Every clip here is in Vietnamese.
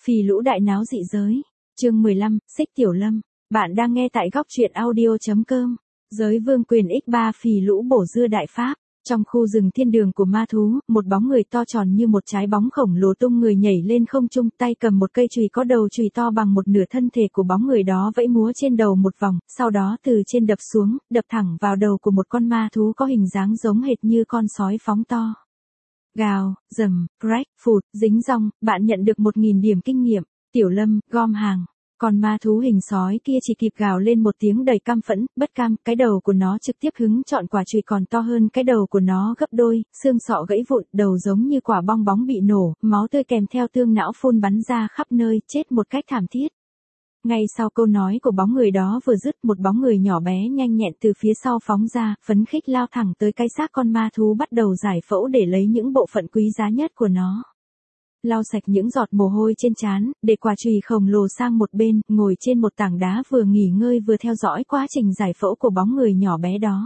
Phì lũ đại náo dị giới. Chương 15, Xích Tiểu Lâm. Bạn đang nghe tại góc truyện audio.com. Giới vương quyền X3 phì lũ bổ dưa đại pháp. Trong khu rừng thiên đường của ma thú, một bóng người to tròn như một trái bóng khổng lồ tung người nhảy lên không trung, tay cầm một cây chùy có đầu chùy to bằng một nửa thân thể của bóng người đó vẫy múa trên đầu một vòng, sau đó từ trên đập xuống, đập thẳng vào đầu của một con ma thú có hình dáng giống hệt như con sói phóng to. Gào, rầm, rách, phụt, dính rong, bạn nhận được 1000 điểm kinh nghiệm. Tiểu Lâm, gom hàng. Còn ma thú hình sói kia chỉ kịp gào lên một tiếng đầy căm phẫn, bất cam, cái đầu của nó trực tiếp hứng chọn quả chùy còn to hơn cái đầu của nó gấp đôi, xương sọ gãy vụn, đầu giống như quả bong bóng bị nổ, máu tươi kèm theo tương não phun bắn ra khắp nơi, chết một cách thảm thiết. Ngay sau câu nói của bóng người đó vừa dứt, một bóng người nhỏ bé nhanh nhẹn từ phía sau phóng ra, phấn khích lao thẳng tới cái xác con ma thú bắt đầu giải phẫu để lấy những bộ phận quý giá nhất của nó. Lau sạch những giọt mồ hôi trên trán, để quả chùy khổng lồ sang một bên, ngồi trên một tảng đá vừa nghỉ ngơi vừa theo dõi quá trình giải phẫu của bóng người nhỏ bé đó.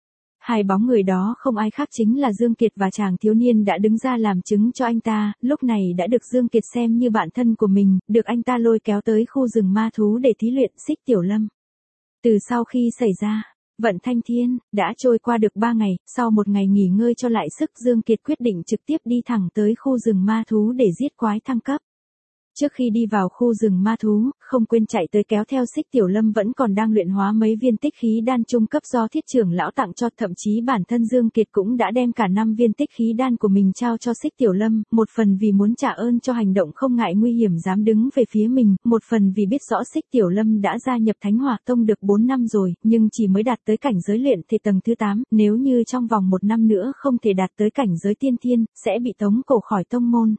Hai bóng người đó không ai khác chính là Dương Kiệt và chàng thiếu niên đã đứng ra làm chứng cho anh ta, lúc này đã được Dương Kiệt xem như bạn thân của mình, được anh ta lôi kéo tới khu rừng ma thú để thí luyện Xích Tiểu Lâm. Từ sau khi xảy ra Vận Thanh Thiên, đã trôi qua được 3 ngày, sau một ngày nghỉ ngơi cho lại sức, Dương Kiệt quyết định trực tiếp đi thẳng tới khu rừng ma thú để giết quái thăng cấp. Trước khi đi vào khu rừng ma thú, không quên chạy tới kéo theo Xích Tiểu Lâm vẫn còn đang luyện hóa mấy viên tích khí đan trung cấp do Thiết trưởng lão tặng cho, thậm chí bản thân Dương Kiệt cũng đã đem cả 5 viên tích khí đan của mình trao cho Xích Tiểu Lâm, một phần vì muốn trả ơn cho hành động không ngại nguy hiểm dám đứng về phía mình, một phần vì biết rõ Xích Tiểu Lâm đã gia nhập Thánh Hỏa Tông được 4 năm rồi, nhưng chỉ mới đạt tới cảnh giới luyện thể tầng thứ 8, nếu như trong vòng 1 năm nữa không thể đạt tới cảnh giới tiên thiên, sẽ bị tống cổ khỏi tông môn.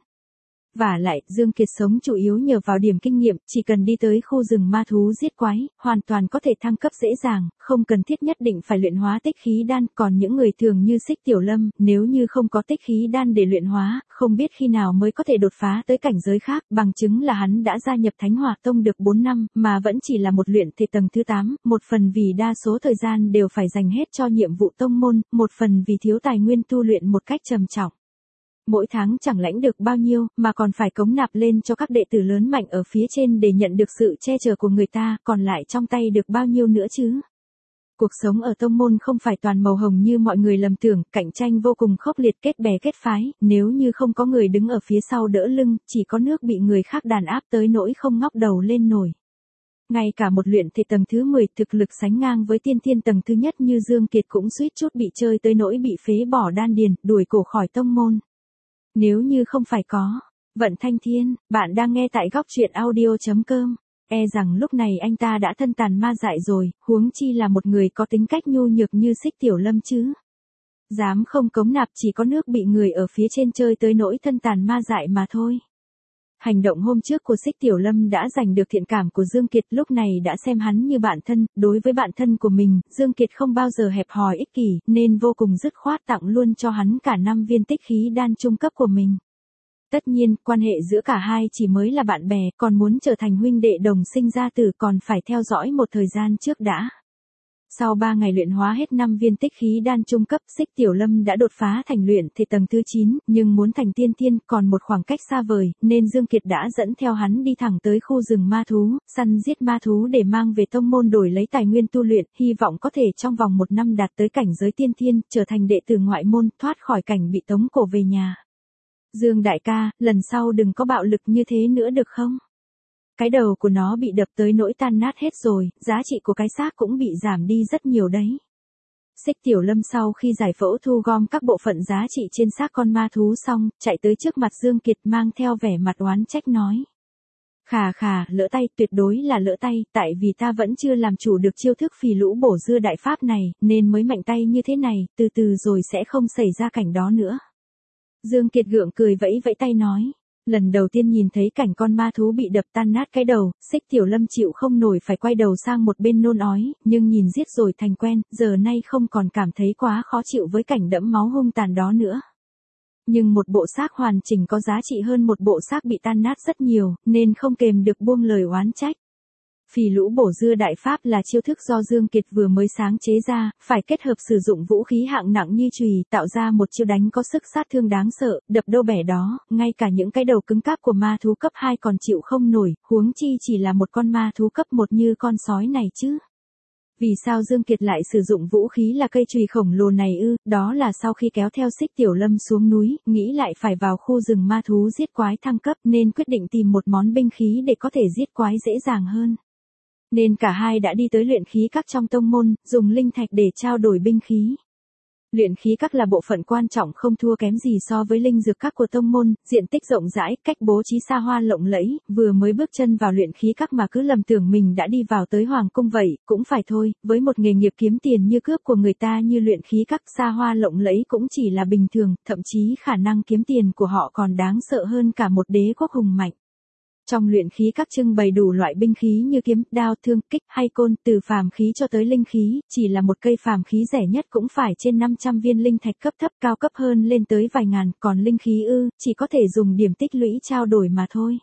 Vả lại, Dương Kiệt sống chủ yếu nhờ vào điểm kinh nghiệm, chỉ cần đi tới khu rừng ma thú giết quái, hoàn toàn có thể thăng cấp dễ dàng, không cần thiết nhất định phải luyện hóa tích khí đan, còn những người thường như Xích Tiểu Lâm, nếu như không có tích khí đan để luyện hóa, không biết khi nào mới có thể đột phá tới cảnh giới khác, bằng chứng là hắn đã gia nhập Thánh Hỏa Tông được 4 năm, mà vẫn chỉ là một luyện thể tầng thứ 8, một phần vì đa số thời gian đều phải dành hết cho nhiệm vụ tông môn, một phần vì thiếu tài nguyên tu luyện một cách trầm trọng. Mỗi tháng chẳng lãnh được bao nhiêu, mà còn phải cống nạp lên cho các đệ tử lớn mạnh ở phía trên để nhận được sự che chở của người ta, còn lại trong tay được bao nhiêu nữa chứ. Cuộc sống ở tông môn không phải toàn màu hồng như mọi người lầm tưởng, cạnh tranh vô cùng khốc liệt, kết bè kết phái, nếu như không có người đứng ở phía sau đỡ lưng, chỉ có nước bị người khác đàn áp tới nỗi không ngóc đầu lên nổi. Ngay cả một luyện thể tầng thứ 10 thực lực sánh ngang với tiên thiên tầng thứ nhất như Dương Kiệt cũng suýt chút bị chơi tới nỗi bị phế bỏ đan điền, đuổi cổ khỏi tông môn. Nếu như không phải có Vận Thanh Thiên, bạn đang nghe tại góc truyện audio.com, e rằng lúc này anh ta đã thân tàn ma dại rồi, huống chi là một người có tính cách nhu nhược như Xích Tiểu Lâm chứ. Dám không cống nạp chỉ có nước bị người ở phía trên chơi tới nỗi thân tàn ma dại mà thôi. Hành động hôm trước của Xích Tiểu Lâm đã giành được thiện cảm của Dương Kiệt, lúc này đã xem hắn như bạn thân, đối với bạn thân của mình, Dương Kiệt không bao giờ hẹp hòi ích kỷ, nên vô cùng dứt khoát tặng luôn cho hắn cả 5 viên tích khí đan trung cấp của mình. Tất nhiên, quan hệ giữa cả hai chỉ mới là bạn bè, còn muốn trở thành huynh đệ đồng sinh ra tử còn phải theo dõi một thời gian trước đã. Sau 3 ngày luyện hóa hết 5 viên tích khí đan trung cấp, Xích Tiểu Lâm đã đột phá thành luyện thể tầng thứ 9, nhưng muốn thành tiên thiên còn một khoảng cách xa vời, nên Dương Kiệt đã dẫn theo hắn đi thẳng tới khu rừng ma thú, săn giết ma thú để mang về tông môn đổi lấy tài nguyên tu luyện, hy vọng có thể trong vòng 1 năm đạt tới cảnh giới tiên thiên, trở thành đệ tử ngoại môn, thoát khỏi cảnh bị tống cổ về nhà. Dương đại ca, lần sau đừng có bạo lực như thế nữa được không? Cái đầu của nó bị đập tới nỗi tan nát hết rồi, giá trị của cái xác cũng bị giảm đi rất nhiều đấy. Xích Tiểu Lâm sau khi giải phẫu thu gom các bộ phận giá trị trên xác con ma thú xong, chạy tới trước mặt Dương Kiệt mang theo vẻ mặt oán trách nói. Khà, lỡ tay, tuyệt đối là lỡ tay, tại vì ta vẫn chưa làm chủ được chiêu thức phì lũ bổ dưa đại pháp này, nên mới mạnh tay như thế này, từ từ rồi sẽ không xảy ra cảnh đó nữa. Dương Kiệt gượng cười vẫy vẫy tay nói. Lần đầu tiên nhìn thấy cảnh con ma thú bị đập tan nát cái đầu, Xích Tiểu Lâm chịu không nổi phải quay đầu sang một bên nôn ói, nhưng nhìn giết rồi thành quen, giờ nay không còn cảm thấy quá khó chịu với cảnh đẫm máu hung tàn đó nữa. Nhưng một bộ xác hoàn chỉnh có giá trị hơn một bộ xác bị tan nát rất nhiều, nên không kềm được buông lời oán trách. Phì lũ bổ dưa đại pháp là chiêu thức do Dương Kiệt vừa mới sáng chế ra, phải kết hợp sử dụng vũ khí hạng nặng như chùy, tạo ra một chiêu đánh có sức sát thương đáng sợ, đập đâu bẻ đó, ngay cả những cái đầu cứng cáp của ma thú cấp 2 còn chịu không nổi, huống chi chỉ là một con ma thú cấp 1 như con sói này chứ. Vì sao Dương Kiệt lại sử dụng vũ khí là cây chùy khổng lồ này ư? Đó là sau khi kéo theo Xích Tiểu Lâm xuống núi, nghĩ lại phải vào khu rừng ma thú giết quái thăng cấp nên quyết định tìm một món binh khí để có thể giết quái dễ dàng hơn. Nên cả hai đã đi tới luyện khí các trong tông môn, dùng linh thạch để trao đổi binh khí. Luyện khí các là bộ phận quan trọng không thua kém gì so với linh dược các của tông môn, diện tích rộng rãi, cách bố trí xa hoa lộng lẫy, vừa mới bước chân vào luyện khí các mà cứ lầm tưởng mình đã đi vào tới hoàng cung vậy, cũng phải thôi, với một nghề nghiệp kiếm tiền như cướp của người ta như luyện khí các xa hoa lộng lẫy cũng chỉ là bình thường, thậm chí khả năng kiếm tiền của họ còn đáng sợ hơn cả một đế quốc hùng mạnh. Trong luyện khí các trưng bày đủ loại binh khí như kiếm, đao, thương, kích hay côn, từ phàm khí cho tới linh khí, chỉ là một cây phàm khí rẻ nhất cũng phải trên 500 viên linh thạch cấp thấp, cao cấp hơn lên tới vài ngàn, còn linh khí chỉ có thể dùng điểm tích lũy trao đổi mà thôi.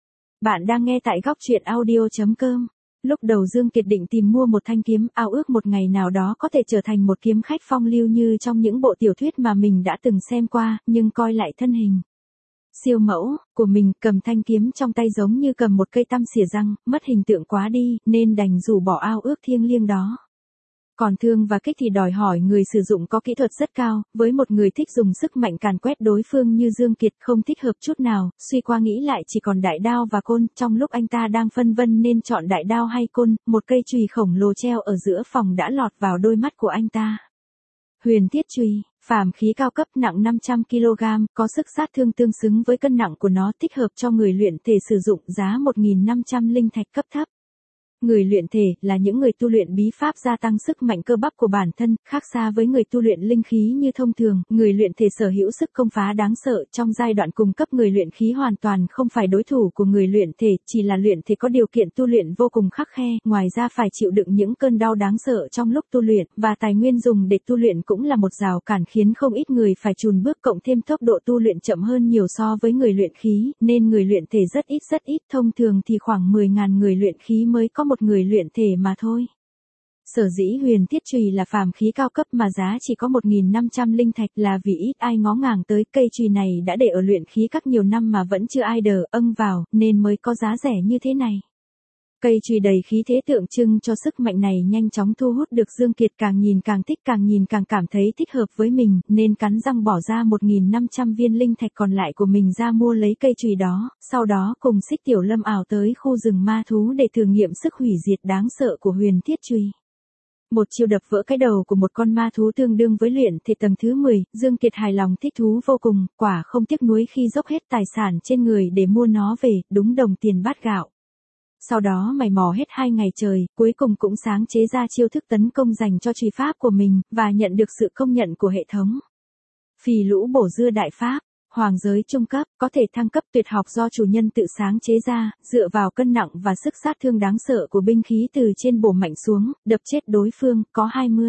Bạn đang nghe tại góc truyện audio.com. Lúc đầu Dương Kiệt định tìm mua một thanh kiếm, ao ước một ngày nào đó có thể trở thành một kiếm khách phong lưu như trong những bộ tiểu thuyết mà mình đã từng xem qua, nhưng coi lại thân hình siêu mẫu của mình, cầm thanh kiếm trong tay giống như cầm một cây tăm xỉa răng, mất hình tượng quá đi, nên đành rũ bỏ ao ước thiêng liêng đó. Còn thương và kích thì đòi hỏi người sử dụng có kỹ thuật rất cao, với một người thích dùng sức mạnh càn quét đối phương như Dương Kiệt không thích hợp chút nào, suy qua nghĩ lại chỉ còn đại đao và côn, trong lúc anh ta đang phân vân nên chọn đại đao hay côn, một cây chùy khổng lồ treo ở giữa phòng đã lọt vào đôi mắt của anh ta. Huyền Thiết Chùy, phàm khí cao cấp nặng 500 kg, có sức sát thương tương xứng với cân nặng của nó, thích hợp cho người luyện thể sử dụng, giá 1.500 linh thạch cấp thấp. Người luyện thể là những người tu luyện bí pháp gia tăng sức mạnh cơ bắp của bản thân, khác xa với người tu luyện linh khí như thông thường, người luyện thể sở hữu sức công phá đáng sợ, trong giai đoạn cung cấp người luyện khí hoàn toàn không phải đối thủ của người luyện thể, chỉ là luyện thể có điều kiện tu luyện vô cùng khắc khe, ngoài ra phải chịu đựng những cơn đau đáng sợ trong lúc tu luyện, và tài nguyên dùng để tu luyện cũng là một rào cản khiến không ít người phải chùn bước, cộng thêm tốc độ tu luyện chậm hơn nhiều so với người luyện khí, nên người luyện thể rất ít, thông thường thì khoảng 10.000 người luyện khí mới có một người luyện thể mà thôi. Sở dĩ Huyền Thiết Chùy là phàm khí cao cấp mà giá chỉ có 1.500 linh thạch là vì ít ai ngó ngàng tới, cây chùy này đã để ở luyện khí các nhiều năm mà vẫn chưa ai đờ âng vào, nên mới có giá rẻ như thế này. Cây chùy đầy khí thế tượng trưng cho sức mạnh này nhanh chóng thu hút được Dương Kiệt, càng nhìn càng thích, càng nhìn càng cảm thấy thích hợp với mình, nên cắn răng bỏ ra 1.500 viên linh thạch còn lại của mình ra mua lấy cây chùy đó, sau đó cùng Xích Tiểu Lâm ảo tới khu rừng ma thú để thử nghiệm sức hủy diệt đáng sợ của Huyền Thiết Chùy. Một chiêu đập vỡ cái đầu của một con ma thú tương đương với luyện thể tầng thứ 10, Dương Kiệt hài lòng thích thú vô cùng, quả không tiếc nuối khi dốc hết tài sản trên người để mua nó về, đúng đồng tiền bát gạo. Sau đó mày mò hết 2 ngày trời, cuối cùng cũng sáng chế ra chiêu thức tấn công dành cho chùy pháp của mình, và nhận được sự công nhận của hệ thống. Phì lũ bổ dưa đại pháp, hoàng giới trung cấp, có thể thăng cấp tuyệt học do chủ nhân tự sáng chế ra, dựa vào cân nặng và sức sát thương đáng sợ của binh khí từ trên bổ mạnh xuống, đập chết đối phương, có 20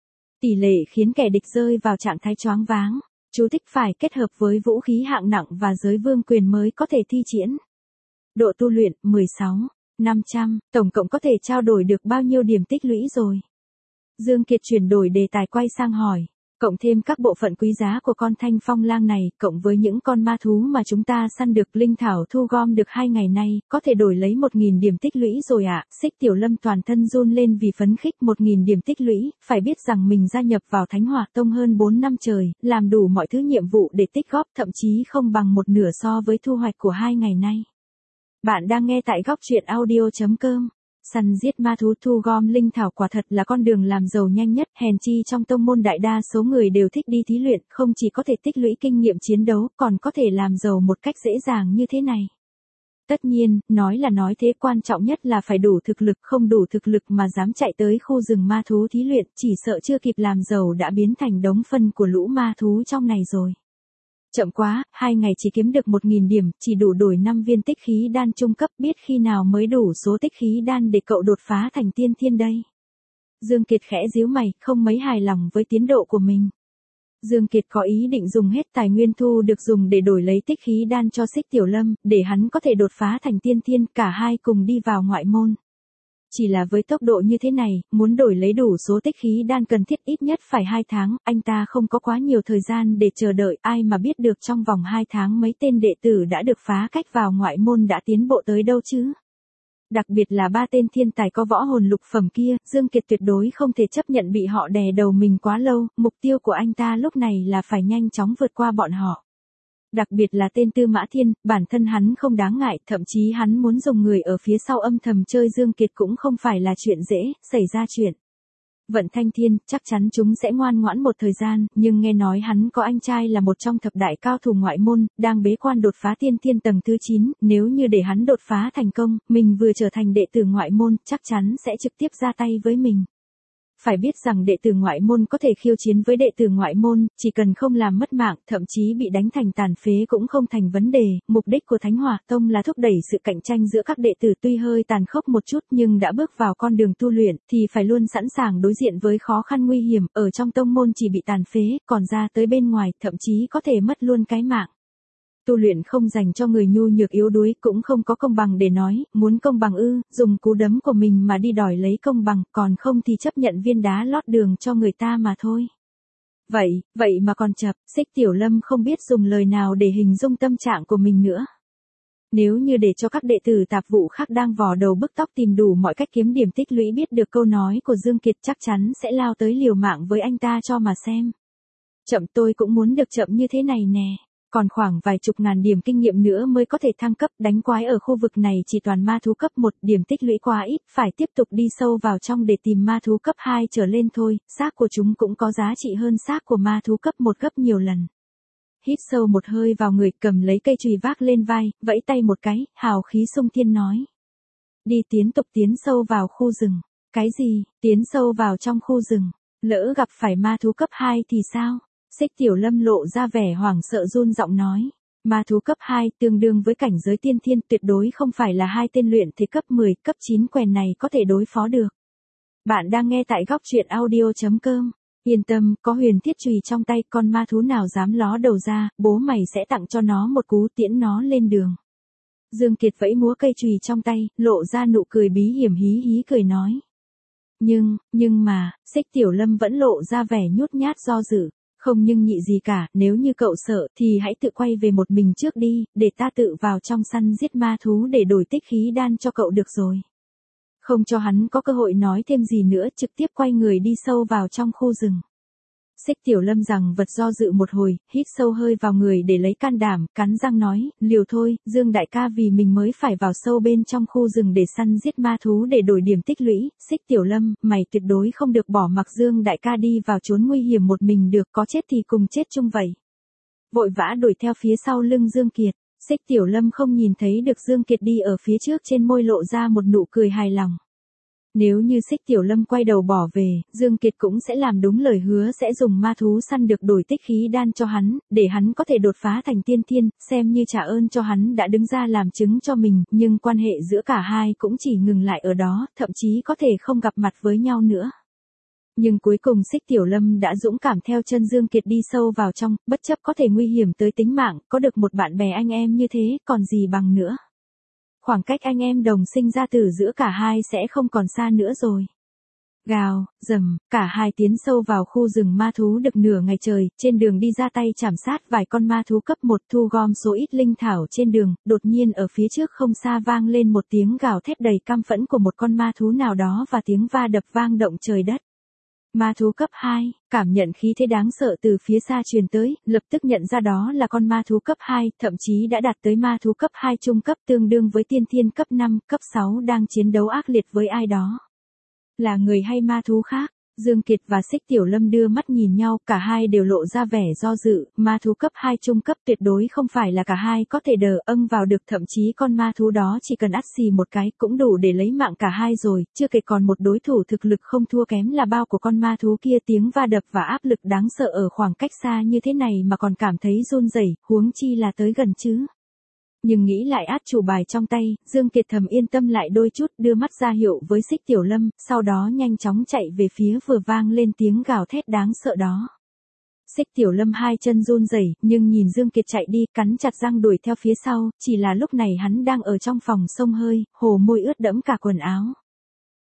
tỷ lệ khiến kẻ địch rơi vào trạng thái choáng váng. Chú thích phải kết hợp với vũ khí hạng nặng và giới vương quyền mới có thể thi triển. Độ tu luyện 16.500, tổng cộng có thể trao đổi được bao nhiêu điểm tích lũy rồi? Dương Kiệt chuyển đổi đề tài quay sang hỏi. Cộng thêm các bộ phận quý giá của con thanh phong lang này, cộng với những con ma thú mà chúng ta săn được, linh thảo thu gom được 2 ngày nay, có thể đổi lấy 1.000 điểm tích lũy rồi ạ. Xích Tiểu Lâm toàn thân run lên vì phấn khích. 1.000 điểm tích lũy, phải biết rằng mình gia nhập vào Thánh Hỏa Tông hơn 4 năm trời, làm đủ mọi thứ nhiệm vụ để tích góp, thậm chí không bằng một nửa so với thu hoạch của 2 ngày nay. Bạn đang nghe tại góc truyện audio.com. Săn giết ma thú, thu gom linh thảo quả thật là con đường làm giàu nhanh nhất, hèn chi trong tông môn đại đa số người đều thích đi thí luyện, không chỉ có thể tích lũy kinh nghiệm chiến đấu, còn có thể làm giàu một cách dễ dàng như thế này. Tất nhiên, nói là nói thế, quan trọng nhất là phải đủ thực lực, không đủ thực lực mà dám chạy tới khu rừng ma thú thí luyện, chỉ sợ chưa kịp làm giàu đã biến thành đống phân của lũ ma thú trong này rồi. Chậm quá, 2 ngày chỉ kiếm được 1.000 điểm, chỉ đủ đổi 5 viên tích khí đan trung cấp, biết khi nào mới đủ số tích khí đan để cậu đột phá thành tiên thiên đây. Dương Kiệt khẽ díu mày, không mấy hài lòng với tiến độ của mình. Dương Kiệt có ý định dùng hết tài nguyên thu được dùng để đổi lấy tích khí đan cho Xích Tiểu Lâm, để hắn có thể đột phá thành tiên thiên, cả hai cùng đi vào ngoại môn. Chỉ là với tốc độ như thế này, muốn đổi lấy đủ số tích khí đan cần thiết ít nhất phải 2 tháng, anh ta không có quá nhiều thời gian để chờ đợi, ai mà biết được trong vòng 2 tháng mấy tên đệ tử đã được phá cách vào ngoại môn đã tiến bộ tới đâu chứ. Đặc biệt là 3 tên thiên tài có võ hồn lục phẩm kia, Dương Kiệt tuyệt đối không thể chấp nhận bị họ đè đầu mình quá lâu, mục tiêu của anh ta lúc này là phải nhanh chóng vượt qua bọn họ. Đặc biệt là tên Tư Mã Thiên, bản thân hắn không đáng ngại, thậm chí hắn muốn dùng người ở phía sau âm thầm chơi Dương Kiệt cũng không phải là chuyện dễ, xảy ra chuyện. Vận Thanh Thiên, chắc chắn chúng sẽ ngoan ngoãn một thời gian, nhưng nghe nói hắn có anh trai là một trong thập đại cao thủ ngoại môn, đang bế quan đột phá tiên thiên tầng thứ 9, nếu như để hắn đột phá thành công, mình vừa trở thành đệ tử ngoại môn, chắc chắn sẽ trực tiếp ra tay với mình. Phải biết rằng đệ tử ngoại môn có thể khiêu chiến với đệ tử ngoại môn, chỉ cần không làm mất mạng, thậm chí bị đánh thành tàn phế cũng không thành vấn đề. Mục đích của Thánh Hỏa Tông là thúc đẩy sự cạnh tranh giữa các đệ tử, tuy hơi tàn khốc một chút nhưng đã bước vào con đường tu luyện, thì phải luôn sẵn sàng đối diện với khó khăn nguy hiểm, ở trong tông môn chỉ bị tàn phế, còn ra tới bên ngoài, thậm chí có thể mất luôn cái mạng. Tu luyện không dành cho người nhu nhược yếu đuối, cũng không có công bằng để nói, muốn công bằng ư, dùng cú đấm của mình mà đi đòi lấy công bằng, còn không thì chấp nhận viên đá lót đường cho người ta mà thôi. Vậy mà còn chập, Xích Tiểu Lâm không biết dùng lời nào để hình dung tâm trạng của mình nữa. Nếu như để cho các đệ tử tạp vụ khác đang vò đầu bứt tóc tìm đủ mọi cách kiếm điểm tích lũy biết được câu nói của Dương Kiệt chắc chắn sẽ lao tới liều mạng với anh ta cho mà xem. Chậm, tôi cũng muốn được chậm như thế này nè. Còn khoảng vài chục ngàn điểm kinh nghiệm nữa mới có thể thăng cấp, đánh quái ở khu vực này chỉ toàn ma thú cấp 1, điểm tích lũy quá ít, phải tiếp tục đi sâu vào trong để tìm ma thú cấp 2 trở lên thôi, xác của chúng cũng có giá trị hơn xác của ma thú cấp 1 gấp nhiều lần. Hít sâu một hơi vào người, cầm lấy cây chùy vác lên vai, vẫy tay một cái, hào khí xung thiên nói. Đi, tiến sâu vào khu rừng. Cái gì, tiến sâu vào trong khu rừng, lỡ gặp phải ma thú cấp 2 thì sao? Xích Tiểu Lâm lộ ra vẻ hoảng sợ run giọng nói. Ma thú cấp 2 tương đương với cảnh giới tiên thiên, tuyệt đối không phải là 2 tên luyện thế cấp 10, cấp 9 quèn này có thể đối phó được. Bạn đang nghe tại góc truyện audio.com. Yên tâm, có huyền thiết chùy trong tay, con ma thú nào dám ló đầu ra, bố mày sẽ tặng cho nó một cú tiễn nó lên đường. Dương Kiệt vẫy múa cây chùy trong tay, lộ ra nụ cười bí hiểm hí hí cười nói. Nhưng mà, Xích Tiểu Lâm vẫn lộ ra vẻ nhút nhát do dự. Không nhưng nhị gì cả, nếu như cậu sợ thì hãy tự quay về một mình trước đi, để ta tự vào trong săn giết ma thú để đổi tích khí đan cho cậu được rồi. Không cho hắn có cơ hội nói thêm gì nữa, trực tiếp quay người đi sâu vào trong khu rừng. Xích Tiểu Lâm rằng vật do dự một hồi, hít sâu hơi vào người để lấy can đảm, cắn răng nói, liều thôi, Dương đại ca vì mình mới phải vào sâu bên trong khu rừng để săn giết ma thú để đổi điểm tích lũy. Xích Tiểu Lâm, mày tuyệt đối không được bỏ mặc Dương đại ca đi vào chốn nguy hiểm một mình được, có chết thì cùng chết chung vậy. Vội vã đuổi theo phía sau lưng Dương Kiệt, Xích Tiểu Lâm không nhìn thấy được Dương Kiệt đi ở phía trước, trên môi lộ ra một nụ cười hài lòng. Nếu như Xích Tiểu Lâm quay đầu bỏ về, Dương Kiệt cũng sẽ làm đúng lời hứa, sẽ dùng ma thú săn được đổi tích khí đan cho hắn, để hắn có thể đột phá thành tiên thiên, xem như trả ơn cho hắn đã đứng ra làm chứng cho mình, nhưng quan hệ giữa cả hai cũng chỉ ngừng lại ở đó, thậm chí có thể không gặp mặt với nhau nữa. Nhưng cuối cùng Xích Tiểu Lâm đã dũng cảm theo chân Dương Kiệt đi sâu vào trong, bất chấp có thể nguy hiểm tới tính mạng, có được một bạn bè anh em như thế, còn gì bằng nữa. Khoảng cách anh em đồng sinh ra tử giữa cả hai sẽ không còn xa nữa rồi. Gào, rầm, cả hai tiến sâu vào khu rừng ma thú được nửa ngày trời, trên đường đi ra tay chảm sát vài con ma thú cấp 1, thu gom số ít linh thảo trên đường, đột nhiên ở phía trước không xa vang lên một tiếng gào thét đầy căm phẫn của một con ma thú nào đó và tiếng va đập vang động trời đất. Ma thú cấp 2, cảm nhận khí thế đáng sợ từ phía xa truyền tới, lập tức nhận ra đó là con ma thú cấp 2, thậm chí đã đạt tới ma thú cấp 2 trung cấp tương đương với tiên thiên cấp 5, cấp 6 đang chiến đấu ác liệt với ai đó. Là người hay ma thú khác? Dương Kiệt và Xích Tiểu Lâm đưa mắt nhìn nhau, cả hai đều lộ ra vẻ do dự, ma thú cấp 2 trung cấp tuyệt đối không phải là cả hai có thể đờ âng vào được, thậm chí con ma thú đó chỉ cần ắt xì một cái cũng đủ để lấy mạng cả hai rồi, chưa kể còn một đối thủ thực lực không thua kém là bao của con ma thú kia, tiếng va đập và áp lực đáng sợ ở khoảng cách xa như thế này mà còn cảm thấy run rẩy, huống chi là tới gần chứ. Nhưng nghĩ lại át chủ bài trong tay, Dương Kiệt thầm yên tâm lại đôi chút, đưa mắt ra hiệu với Xích Tiểu Lâm, sau đó nhanh chóng chạy về phía vừa vang lên tiếng gào thét đáng sợ đó. Xích Tiểu Lâm hai chân run rẩy, nhưng nhìn Dương Kiệt chạy đi, cắn chặt răng đuổi theo phía sau, chỉ là lúc này hắn đang ở trong phòng xông hơi, hồ môi ướt đẫm cả quần áo.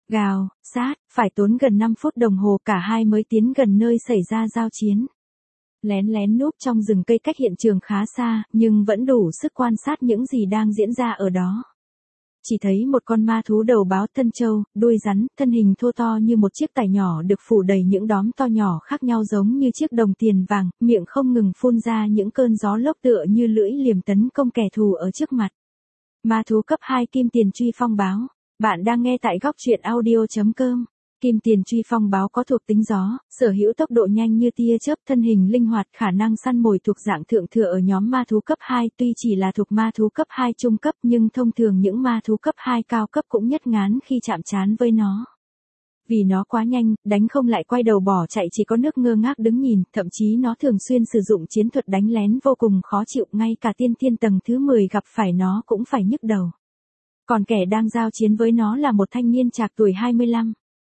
Gào, sát, phải tốn gần 5 phút đồng hồ cả hai mới tiến gần nơi xảy ra giao chiến. Lén lén núp trong rừng cây cách hiện trường khá xa, nhưng vẫn đủ sức quan sát những gì đang diễn ra ở đó. Chỉ thấy một con ma thú đầu báo thân trâu, đuôi rắn, thân hình thô to như một chiếc tải nhỏ được phủ đầy những đóm to nhỏ khác nhau giống như chiếc đồng tiền vàng, miệng không ngừng phun ra những cơn gió lốc tựa như lưỡi liềm tấn công kẻ thù ở trước mặt. Ma thú cấp 2 kim tiền truy phong báo. Bạn đang nghe tại góc truyện audio.com. Kim tiền truy phong báo có thuộc tính gió, sở hữu tốc độ nhanh như tia chớp, thân hình linh hoạt, khả năng săn mồi thuộc dạng thượng thừa ở nhóm ma thú cấp 2, tuy chỉ là thuộc ma thú cấp 2 trung cấp nhưng thông thường những ma thú cấp 2 cao cấp cũng nhất ngán khi chạm trán với nó. Vì nó quá nhanh, đánh không lại quay đầu bỏ chạy chỉ có nước ngơ ngác đứng nhìn, thậm chí nó thường xuyên sử dụng chiến thuật đánh lén vô cùng khó chịu, ngay cả tiên thiên tầng thứ 10 gặp phải nó cũng phải nhức đầu. Còn kẻ đang giao chiến với nó là một thanh niên trạc tuổi 25.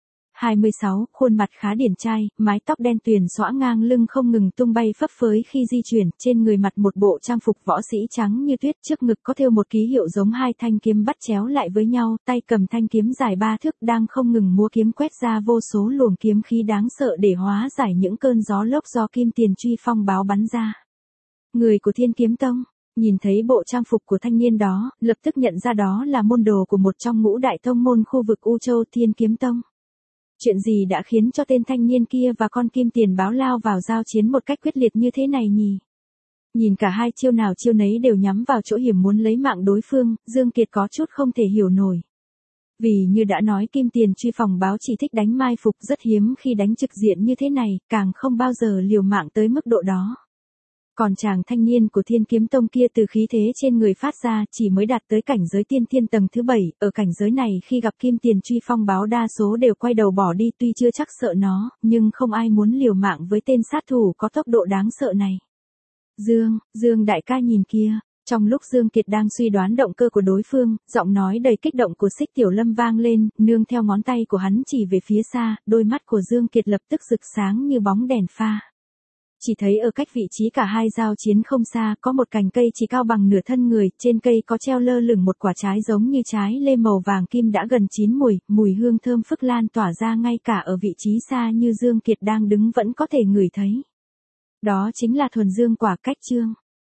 26, khuôn mặt khá điển trai, mái tóc đen tuyền xõa ngang lưng không ngừng tung bay phấp phới khi di chuyển, trên người mặc một bộ trang phục võ sĩ trắng như tuyết, trước ngực có thêu một ký hiệu giống hai thanh kiếm bắt chéo lại với nhau, tay cầm thanh kiếm dài 3 thước đang không ngừng múa kiếm quét ra vô số luồng kiếm khí đáng sợ để hóa giải những cơn gió lốc do kim tiền truy phong báo bắn ra. Người của Thiên Kiếm Tông. Nhìn thấy bộ trang phục của thanh niên đó, lập tức nhận ra đó là môn đồ của một trong ngũ đại tông môn khu vực U Châu Thiên Kiếm Tông. Chuyện gì đã khiến cho tên thanh niên kia và con kim tiền báo lao vào giao chiến một cách quyết liệt như thế này nhỉ? Nhìn cả hai chiêu nào chiêu nấy đều nhắm vào chỗ hiểm muốn lấy mạng đối phương, Dương Kiệt có chút không thể hiểu nổi. Vì như đã nói kim tiền truy phòng báo chỉ thích đánh mai phục, rất hiếm khi đánh trực diện như thế này, càng không bao giờ liều mạng tới mức độ đó. Còn chàng thanh niên của Thiên Kiếm Tông kia từ khí thế trên người phát ra chỉ mới đạt tới cảnh giới tiên thiên tầng thứ 7, ở cảnh giới này khi gặp kim tiền truy phong báo đa số đều quay đầu bỏ đi tuy chưa chắc sợ nó, nhưng không ai muốn liều mạng với tên sát thủ có tốc độ đáng sợ này. Dương đại ca nhìn kia. Trong lúc Dương Kiệt đang suy đoán động cơ của đối phương, giọng nói đầy kích động của Xích Tiểu Lâm vang lên, nương theo ngón tay của hắn chỉ về phía xa, đôi mắt của Dương Kiệt lập tức rực sáng như bóng đèn pha. Chỉ thấy ở cách vị trí cả hai giao chiến không xa, có một cành cây chỉ cao bằng nửa thân người, trên cây có treo lơ lửng một quả trái giống như trái lê màu vàng kim đã gần chín mùi hương thơm phức lan tỏa ra ngay cả ở vị trí xa như Dương Kiệt đang đứng vẫn có thể ngửi thấy. Đó chính là thuần dương quả cách chương.